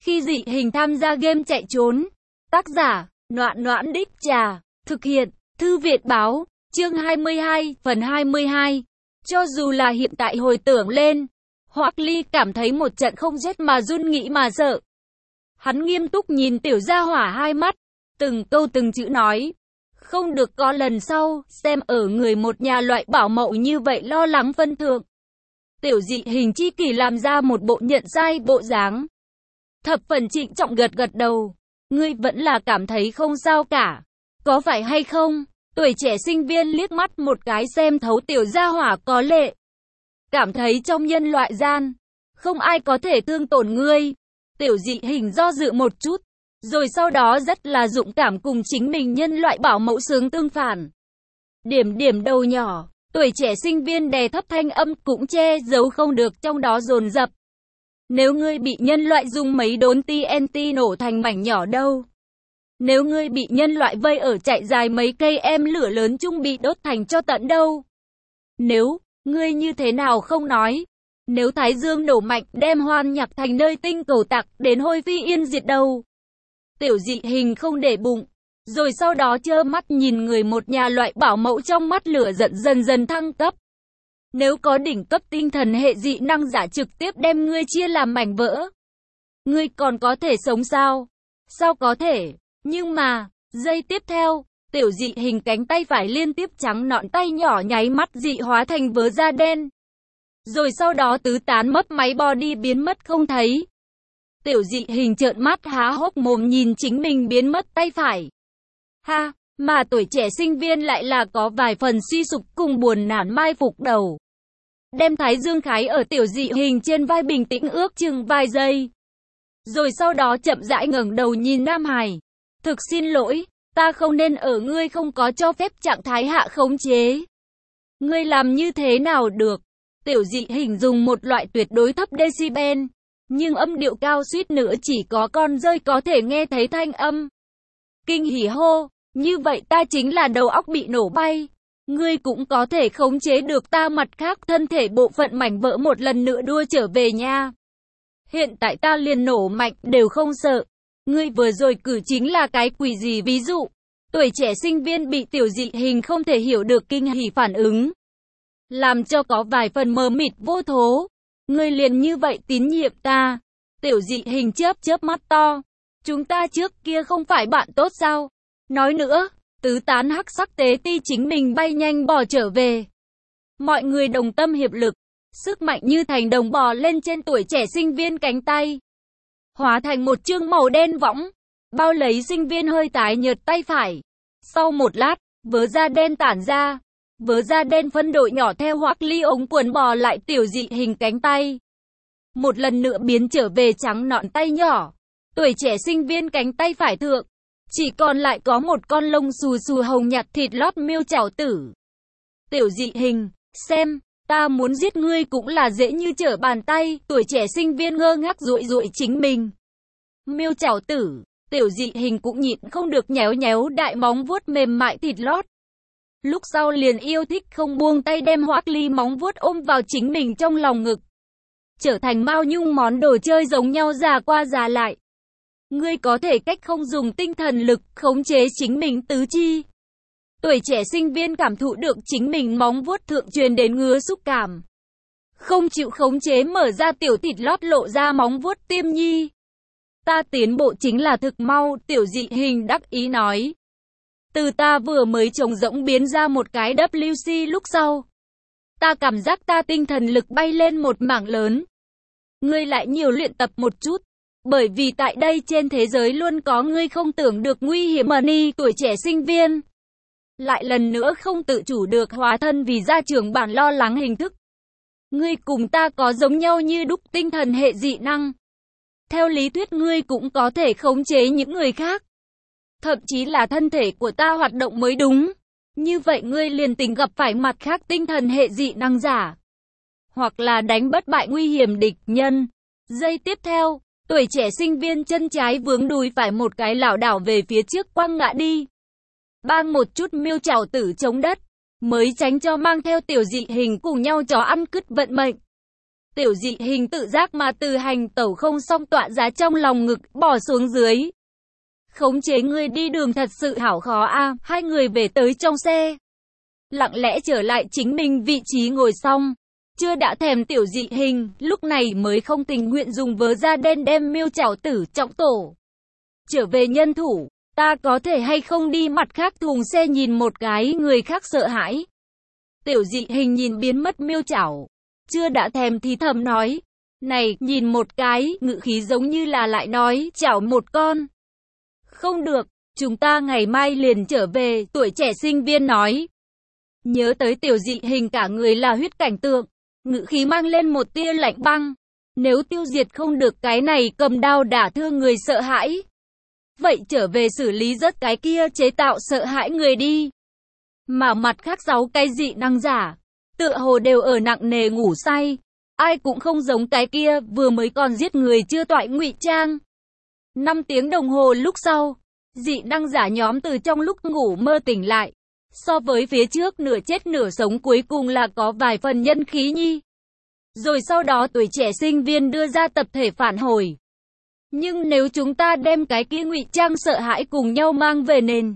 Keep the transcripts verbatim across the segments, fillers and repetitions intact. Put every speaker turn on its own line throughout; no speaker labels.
Khi dị hình tham gia game chạy trốn. Tác giả, Noãn Noãn Đích Trà. Thực hiện, Thư Viện Báo. Chương hai mươi hai, phần hai mươi hai. Cho dù là hiện tại hồi tưởng lên, Hoắc Ly cảm thấy một trận không rét mà run, nghĩ mà sợ. Hắn nghiêm túc nhìn tiểu gia hỏa hai mắt, từng câu từng chữ nói. Không được có lần sau, xem ở người một nhà loại bảo mẫu như vậy lo lắng phân thượng. Tiểu dị hình chi kỳ làm ra một bộ nhận sai bộ dáng. Thập phần trịnh trọng gật gật đầu. Ngươi vẫn là cảm thấy không sao cả. Có phải hay không? Tuổi trẻ sinh viên liếc mắt một cái xem thấu tiểu gia hỏa có lệ. Cảm thấy trong nhân loại gian, không ai có thể thương tổn ngươi. Tiểu dị hình do dự một chút, rồi sau đó rất là dũng cảm cùng chính mình nhân loại bảo mẫu sướng tương phản. Điểm điểm đầu nhỏ, tuổi trẻ sinh viên đè thấp thanh âm cũng che giấu không được trong đó dồn dập. Nếu ngươi bị nhân loại dùng mấy đốn T N T nổ thành mảnh nhỏ đâu? Nếu ngươi bị nhân loại vây ở chạy dài mấy cây em lửa lớn chung bị đốt thành cho tận đâu? Nếu, ngươi như thế nào không nói? Nếu Thái Dương nổ mạnh đem hoan nhạc thành nơi tinh cầu tặc đến hôi phi yên diệt đâu? Tiểu dị hình không để bụng, rồi sau đó trơ mắt nhìn người một nhà loại bảo mẫu trong mắt lửa giận dần dần thăng cấp. Nếu có đỉnh cấp tinh thần hệ dị năng giả trực tiếp đem ngươi chia làm mảnh vỡ, ngươi còn có thể sống sao? Sao có thể? Nhưng mà, giây tiếp theo, tiểu dị hình cánh tay phải liên tiếp trắng nõn tay nhỏ nháy mắt dị hóa thành vớ da đen. Rồi sau đó tứ tán mất máy body biến mất không thấy. Tiểu dị hình trợn mắt há hốc mồm nhìn chính mình biến mất tay phải. Ha, mà tuổi trẻ sinh viên lại là có vài phần suy sụp cùng buồn nản mai phục đầu. Đem thái dương khái ở tiểu dị hình trên vai bình tĩnh ước chừng vài giây. Rồi sau đó chậm rãi ngẩng đầu nhìn Nam Hải. Thực xin lỗi, ta không nên ở ngươi không có cho phép trạng thái hạ khống chế. Ngươi làm như thế nào được? Tiểu dị hình dùng một loại tuyệt đối thấp decibel, nhưng âm điệu cao suýt nữa chỉ có con rơi có thể nghe thấy thanh âm. Kinh hỉ hô, như vậy ta chính là đầu óc bị nổ bay. Ngươi cũng có thể khống chế được ta mặt khác thân thể bộ phận mảnh vỡ một lần nữa đua trở về nha. Hiện tại ta liền nổ mạnh đều không sợ. Ngươi vừa rồi cử chính là cái quỷ gì ví dụ? Tuổi trẻ sinh viên bị tiểu dị hình không thể hiểu được kinh hỉ phản ứng, làm cho có vài phần mờ mịt vô thố. Ngươi liền như vậy tín nhiệm ta? Tiểu dị hình chớp chớp mắt to. Chúng ta trước kia không phải bạn tốt sao? Nói nữa, tứ tán hắc sắc tế ti chính mình bay nhanh bò trở về. Mọi người đồng tâm hiệp lực, sức mạnh như thành đồng bò lên trên tuổi trẻ sinh viên cánh tay, hóa thành một chương màu đen võng, bao lấy sinh viên hơi tái nhợt tay phải. Sau một lát, vớ da đen tản ra, vớ da đen phân đội nhỏ theo Hoắc Ly ống quần bò lại tiểu dị hình cánh tay. Một lần nữa biến trở về trắng nõn tay nhỏ, tuổi trẻ sinh viên cánh tay phải thượng, chỉ còn lại có một con lông xù xù hồng nhạt thịt lót miêu chảo tử. Tiểu dị hình, xem, ta muốn giết ngươi cũng là dễ như trở bàn tay, tuổi trẻ sinh viên ngơ ngác dụi dụi chính mình. Miêu chảo tử, tiểu dị hình cũng nhịn không được nhéo nhéo đại móng vuốt mềm mại thịt lót. Lúc sau liền yêu thích không buông tay đem Hoắc Ly móng vuốt ôm vào chính mình trong lòng ngực, trở thành Mao Nhung món đồ chơi giống nhau già qua già lại. Ngươi có thể cách không dùng tinh thần lực khống chế chính mình tứ chi. Tuổi trẻ sinh viên cảm thụ được chính mình móng vuốt thượng truyền đến ngứa xúc cảm, không chịu khống chế mở ra tiểu thịt lót lộ ra móng vuốt tiêm nhi. Ta tiến bộ chính là thực mau, tiểu dị hình đắc ý nói. Từ ta vừa mới trồng rỗng biến ra một cái W C lúc sau, ta cảm giác ta tinh thần lực bay lên một mảng lớn. Ngươi lại nhiều luyện tập một chút, bởi vì tại đây trên thế giới luôn có ngươi không tưởng được nguy hiểm. Money, tuổi trẻ sinh viên lại lần nữa không tự chủ được hóa thân vì gia trưởng bản lo lắng hình thức. Ngươi cùng ta có giống nhau như đúc tinh thần hệ dị năng. Theo lý thuyết ngươi cũng có thể khống chế những người khác, thậm chí là thân thể của ta hoạt động mới đúng. Như vậy ngươi liền tình gặp phải mặt khác tinh thần hệ dị năng giả, hoặc là đánh bất bại nguy hiểm địch nhân. Giây tiếp theo, tuổi trẻ sinh viên chân trái vướng đùi phải một cái lảo đảo về phía trước quăng ngã đi. Bang một chút miêu chảo tử chống đất, mới tránh cho mang theo tiểu dị hình cùng nhau chó ăn cứt vận mệnh. Tiểu dị hình tự giác mà từ hành tẩu không xong tọa giá trong lòng ngực, bỏ xuống dưới. Khống chế người đi đường thật sự hảo khó a. Hai người về tới trong xe, lặng lẽ trở lại chính mình vị trí ngồi xong. Chưa đã thèm tiểu dị hình, lúc này mới không tình nguyện dùng vớ da đen đem miêu chảo tử trọng tổ. Trở về nhân thủ, ta có thể hay không đi mặt khác thùng xe nhìn một cái, người khác sợ hãi. Tiểu dị hình nhìn biến mất miêu chảo, chưa đã thèm thì thầm nói. Này, nhìn một cái, ngữ khí giống như là lại nói, chảo một con. Không được, chúng ta ngày mai liền trở về, tuổi trẻ sinh viên nói. Nhớ tới tiểu dị hình cả người là huyết cảnh tượng, ngữ khí mang lên một tia lạnh băng. Nếu tiêu diệt không được cái này cầm đao đả thương người sợ hãi, vậy trở về xử lý rất cái kia chế tạo sợ hãi người đi. Mà mặt khác sáu cái dị năng giả, tựa hồ đều ở nặng nề ngủ say. Ai cũng không giống cái kia, vừa mới còn giết người chưa toại ngụy trang. năm tiếng đồng hồ lúc sau, dị năng giả nhóm từ trong lúc ngủ mơ tỉnh lại. So với phía trước nửa chết nửa sống cuối cùng là có vài phần nhân khí nhi. Rồi sau đó tuổi trẻ sinh viên đưa ra tập thể phản hồi. Nhưng nếu chúng ta đem cái kia ngụy trang sợ hãi cùng nhau mang về nền.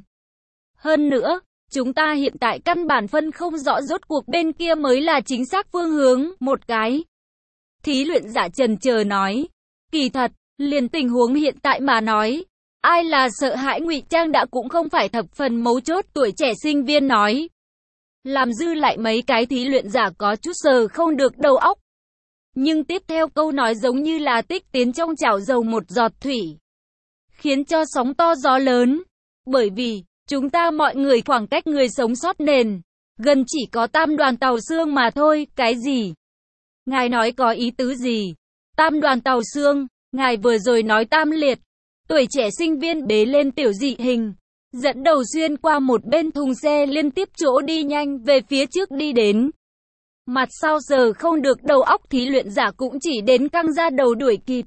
Hơn nữa, chúng ta hiện tại căn bản phân không rõ rốt cuộc bên kia mới là chính xác phương hướng, một cái. Thí luyện giả chần chờ nói. Kỳ thật, liền tình huống hiện tại mà nói. Ai là sợ hãi ngụy trang đã cũng không phải thập phần mấu chốt, tuổi trẻ sinh viên nói. Làm dư lại mấy cái thí luyện giả có chút sờ không được đầu óc. Nhưng tiếp theo câu nói giống như là tích tiến trong chảo dầu một giọt thủy. Khiến cho sóng to gió lớn. Bởi vì, chúng ta mọi người khoảng cách người sống sót nền. Gần chỉ có tam đoàn tàu xương mà thôi, cái gì? Ngài nói có ý tứ gì? Tam đoàn tàu xương, ngài vừa rồi nói tam liệt. Tuổi trẻ sinh viên bế lên tiểu dị hình, dẫn đầu xuyên qua một bên thùng xe liên tiếp chỗ đi nhanh về phía trước đi đến. Mặt sau giờ không được đầu óc thí luyện giả cũng chỉ đến căng ra đầu đuổi kịp.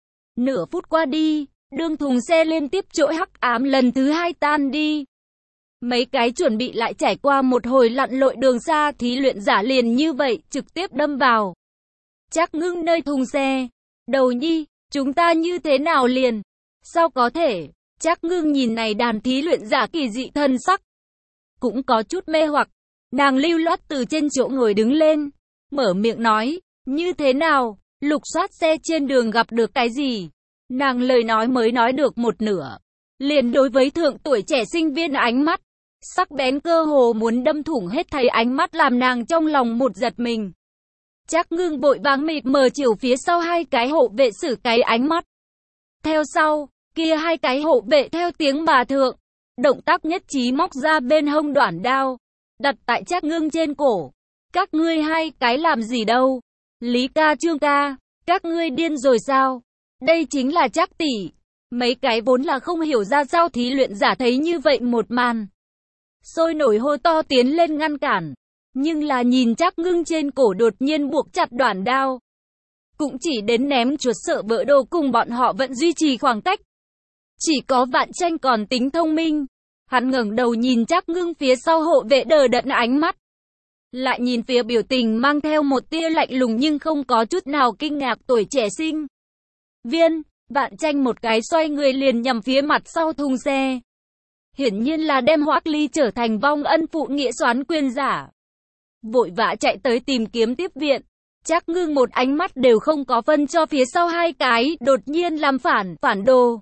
Nửa phút qua đi, đường thùng xe liên tiếp chỗ hắc ám lần thứ hai tan đi. Mấy cái chuẩn bị lại trải qua một hồi lặn lội đường xa, thí luyện giả liền như vậy trực tiếp đâm vào. Chắc ngưng nơi thùng xe. Đầu nhi, chúng ta như thế nào liền? Sao có thể? Chắc ngưng nhìn này đàn thí luyện giả kỳ dị thân sắc. Cũng có chút mê hoặc. Nàng lưu loát từ trên chỗ ngồi đứng lên. Mở miệng nói. Như thế nào? Lục soát xe trên đường gặp được cái gì? Nàng lời nói mới nói được một nửa. Liền đối với thượng tuổi trẻ sinh viên ánh mắt. Sắc bén cơ hồ muốn đâm thủng hết thảy ánh mắt làm nàng trong lòng một giật mình. Chắc ngưng vội vàng mịt mờ chiều phía sau hai cái hộ vệ xử cái ánh mắt. Theo sau, kia hai cái hộ vệ theo tiếng bà thượng. Động tác nhất trí móc ra bên hông đoản đao. Đặt tại Trác Ngưng trên cổ. Các ngươi hai cái làm gì đâu? Lý ca Trương ca, các ngươi điên rồi sao? Đây chính là Trác tỷ. Mấy cái vốn là không hiểu ra sao thí luyện giả thấy như vậy một màn. Sôi nổi hô to tiến lên ngăn cản. Nhưng là nhìn Trác Ngưng trên cổ đột nhiên buộc chặt đoản đao. Cũng chỉ đến ném chuột sợ vỡ đồ cùng bọn họ vẫn duy trì khoảng cách. Chỉ có Vạn Tranh còn tính thông minh. Hắn ngẩng đầu nhìn Trác Ngưng phía sau hộ vệ đờ đẫn ánh mắt. Lại nhìn phía biểu tình mang theo một tia lạnh lùng nhưng không có chút nào kinh ngạc tuổi trẻ sinh viên. Vạn Tranh một cái xoay người liền nhằm phía mặt sau thùng xe. Hiển nhiên là đem Hoắc Ly trở thành vong ân phụ nghĩa soán quyền giả. Vội vã chạy tới tìm kiếm tiếp viện. Trác Ngưng một ánh mắt đều không có phân cho phía sau hai cái, đột nhiên làm phản, phản đồ.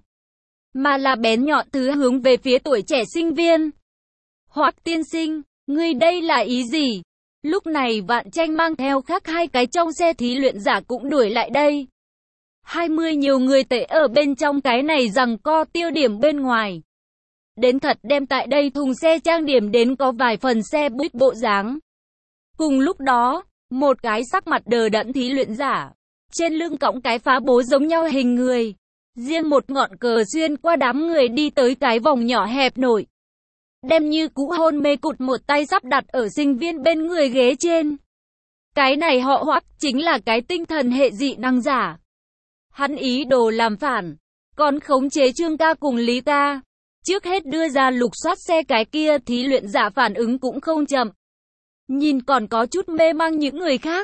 Mà là bén nhọn thứ hướng về phía tuổi trẻ sinh viên. Hoắc tiên sinh, ngươi đây là ý gì? Lúc này Vạn Tranh mang theo khác hai cái trong xe thí luyện giả cũng đuổi lại đây. Hai mươi nhiều người tệ ở bên trong cái này rằng co tiêu điểm bên ngoài. Đến thật đem tại đây thùng xe trang điểm đến có vài phần xe buýt bộ dáng. Cùng lúc đó, một cái sắc mặt đờ đẫn thí luyện giả. Trên lưng cõng cái phá bố giống nhau hình người. Riêng một ngọn cờ xuyên qua đám người đi tới cái vòng nhỏ hẹp nổi. Đem như cũ hôn mê cụt một tay sắp đặt ở sinh viên bên người ghế trên. Cái này họ Hoắc chính là cái tinh thần hệ dị năng giả. Hắn ý đồ làm phản. Còn khống chế Trương ca cùng Lý ca. Trước hết đưa ra lục soát xe cái kia thí luyện giả phản ứng cũng không chậm. Nhìn còn có chút mê mang những người khác.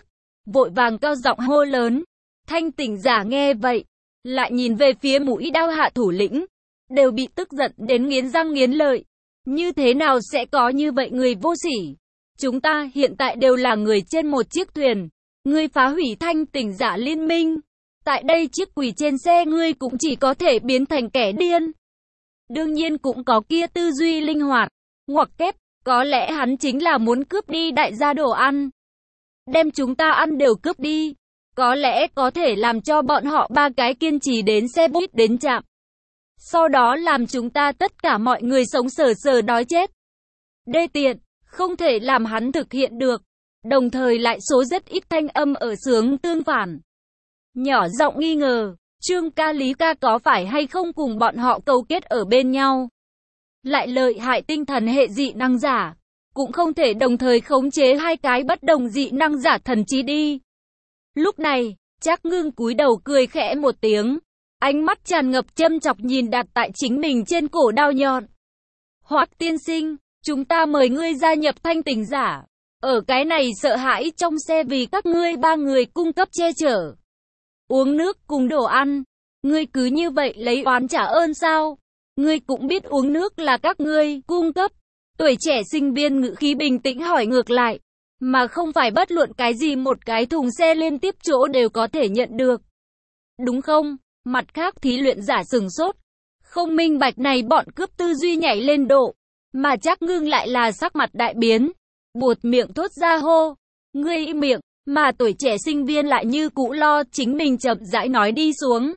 vội vàng cao giọng hô lớn. Thanh tỉnh giả nghe vậy, lại nhìn về phía mũi đao hạ thủ lĩnh, đều bị tức giận đến nghiến răng nghiến lợi. Như thế nào sẽ có như vậy người vô sỉ? Chúng ta hiện tại đều là người trên một chiếc thuyền. Ngươi phá hủy Thanh tỉnh giả liên minh. Tại đây chiếc quỷ trên xe ngươi cũng chỉ có thể biến thành kẻ điên. Đương nhiên cũng có kia tư duy linh hoạt, ngoặc kép, có lẽ hắn chính là muốn cướp đi đại gia đồ ăn. Đem chúng ta ăn đều cướp đi. Có lẽ có thể làm cho bọn họ ba cái kiên trì đến xe buýt đến trạm. Sau đó làm chúng ta tất cả mọi người sống sờ sờ đói chết. Đê tiện, không thể làm hắn thực hiện được. Đồng thời lại số rất ít thanh âm ở xướng tương phản. Nhỏ giọng nghi ngờ, Trương ca Lý ca có phải hay không cùng bọn họ câu kết ở bên nhau. Lại lợi hại tinh thần hệ dị năng giả. Cũng không thể đồng thời khống chế hai cái bất đồng dị năng giả thần trí đi. Lúc này, Trác Ngưng cúi đầu cười khẽ một tiếng. Ánh mắt tràn ngập châm chọc nhìn đặt tại chính mình trên cổ đao nhọn. Hoắc tiên sinh, chúng ta mời ngươi gia nhập Thanh tỉnh giả. Ở cái này sợ hãi trong xe vì các ngươi ba người cung cấp che chở. Uống nước cùng đồ ăn. Ngươi cứ như vậy lấy oán trả ơn sao? Ngươi cũng biết uống nước là các ngươi cung cấp. Tuổi trẻ sinh viên ngữ khí bình tĩnh hỏi ngược lại. Mà không phải bất luận cái gì một cái thùng xe liên tiếp chỗ đều có thể nhận được. Đúng không? Mặt khác thí luyện giả sừng sốt. Không minh bạch này bọn cướp tư duy nhảy lên độ. Mà Trác Ngưng lại là sắc mặt đại biến. Buột miệng thốt ra hô. Ngươi im miệng. Mà tuổi trẻ sinh viên lại như cũ lo chính mình chậm rãi nói đi xuống.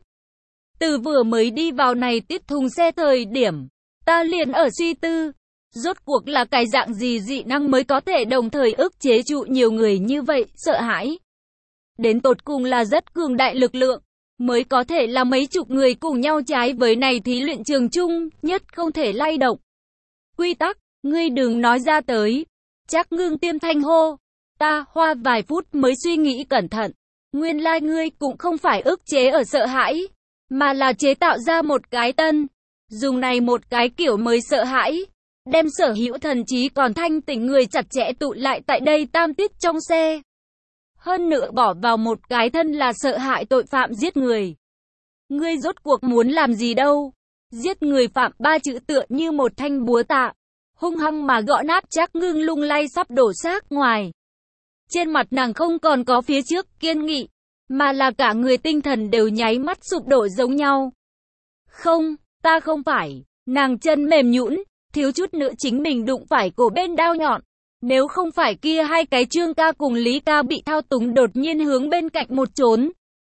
Từ vừa mới đi vào này tiết thùng xe thời điểm. Ta liền ở suy tư. Rốt cuộc là cái dạng gì dị năng mới có thể đồng thời ức chế trụ nhiều người như vậy, sợ hãi. Đến tột cùng là rất cường đại lực lượng, mới có thể là mấy chục người cùng nhau trái với này thí luyện trường chung, nhất không thể lay động. Quy tắc, ngươi đừng nói ra tới. Trác Ngưng tiêm thanh hô. Ta hoa vài phút mới suy nghĩ cẩn thận. Nguyên lai like ngươi cũng không phải ức chế ở sợ hãi, mà là chế tạo ra một cái tân. Dùng này một cái kiểu mới sợ hãi. Đem sở hữu thần trí còn thanh tỉnh người chặt chẽ tụ lại tại đây tam tiết trong xe. Hơn nữa bỏ vào một cái thân là sợ hãi tội phạm giết người. Ngươi rốt cuộc muốn làm gì đâu? Giết người phạm ba chữ tựa như một thanh búa tạ. Hung hăng mà gõ nát Trác Ngưng lung lay sắp đổ xác ngoài. Trên mặt nàng không còn có phía trước kiên nghị, mà là cả người tinh thần đều nháy mắt sụp đổ giống nhau. Không, ta không phải. Nàng chân mềm nhũn. Thiếu chút nữa chính mình đụng phải cổ bên đao nhọn. Nếu không phải kia hai cái Trương ca cùng Lý ca bị thao túng đột nhiên hướng bên cạnh một trốn.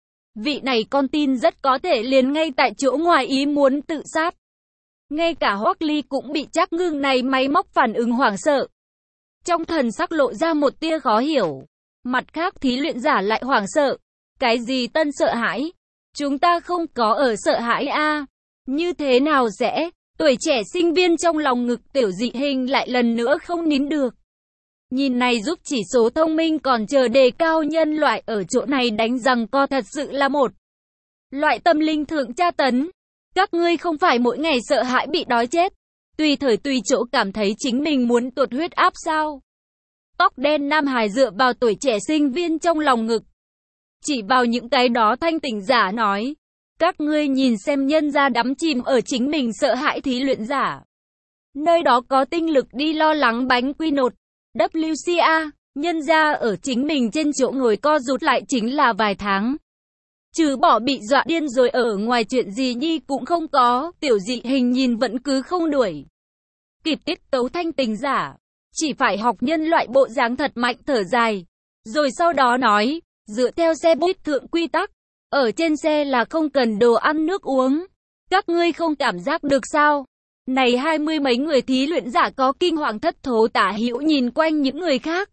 Vị này con tin rất có thể liền ngay tại chỗ ngoài ý muốn tự sát. Ngay cả Hoắc Ly cũng bị Trác Ngưng này máy móc phản ứng hoảng sợ. Trong thần sắc lộ ra một tia khó hiểu. Mặt khác thí luyện giả lại hoảng sợ. Cái gì tân sợ hãi? Chúng ta không có ở sợ hãi a. Như thế nào sẽ? Tuổi trẻ sinh viên trong lòng ngực tiểu dị hình lại lần nữa không nín được. Nhìn này giúp chỉ số thông minh còn chờ đề cao nhân loại ở chỗ này đánh rằng co thật sự là một loại tâm linh thượng tra tấn. Các ngươi không phải mỗi ngày sợ hãi bị đói chết, tùy thời tùy chỗ cảm thấy chính mình muốn tuột huyết áp sao? Tóc đen nam hài dựa vào tuổi trẻ sinh viên trong lòng ngực. Chỉ vào những cái đó thanh tỉnh giả nói. Các ngươi nhìn xem nhân gia đắm chìm ở chính mình sợ hãi thí luyện giả. Nơi đó có tinh lực đi lo lắng bánh quy nột. vê xê a, nhân gia ở chính mình trên chỗ ngồi co rút lại chính là vài tháng. Trừ bỏ bị dọa điên rồi ở ngoài chuyện gì nhi cũng không có, tiểu dị hình nhìn vẫn cứ không đuổi. Kịp tiết tấu thanh tình giả, chỉ phải học nhân loại bộ dáng thật mạnh thở dài. Rồi sau đó nói, dựa theo xe buýt thượng quy tắc. Ở trên xe là không cần đồ ăn nước uống. Các ngươi không cảm giác được sao? Này hai mươi mấy người thí luyện giả có kinh hoàng thất thố tả hữu nhìn quanh những người khác.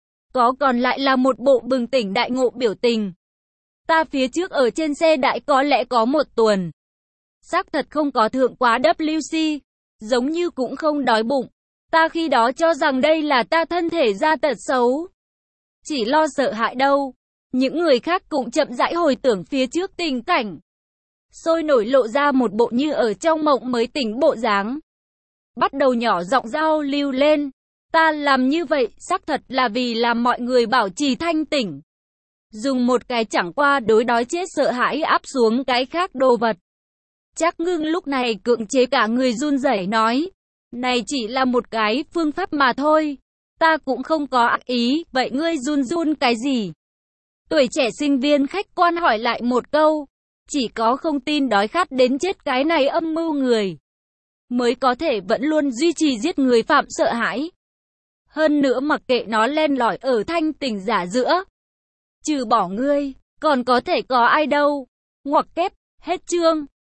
Có còn lại là một bộ bừng tỉnh đại ngộ biểu tình. Ta phía trước ở trên xe đại có lẽ có một tuần. Xác thật không có thượng quá vê xê. Giống như cũng không đói bụng. Ta khi đó cho rằng đây là ta thân thể ra tật xấu. Chỉ lo sợ hãi đâu. Những người khác cũng chậm rãi hồi tưởng phía trước tình cảnh. Sôi nổi lộ ra một bộ như ở trong mộng mới tỉnh bộ dáng. Bắt đầu nhỏ giọng giao lưu lên. Ta làm như vậy xác thật là vì làm mọi người bảo trì thanh tỉnh. Dùng một cái chẳng qua đối đói chết sợ hãi áp xuống cái khác đồ vật. Trác Ngưng lúc này cưỡng chế cả người run rẩy nói. Này chỉ là một cái phương pháp mà thôi. Ta cũng không có ác ý, vậy ngươi run run cái gì? Tuổi trẻ sinh viên khách quan hỏi lại một câu. Chỉ có không tin đói khát đến chết cái này âm mưu người, mới có thể vẫn luôn duy trì giết người phạm sợ hãi. Hơn nữa mặc kệ nó len lỏi ở thanh tỉnh giả giữa. Trừ bỏ ngươi, còn có thể có ai đâu. Ngoặc kép, hết chương.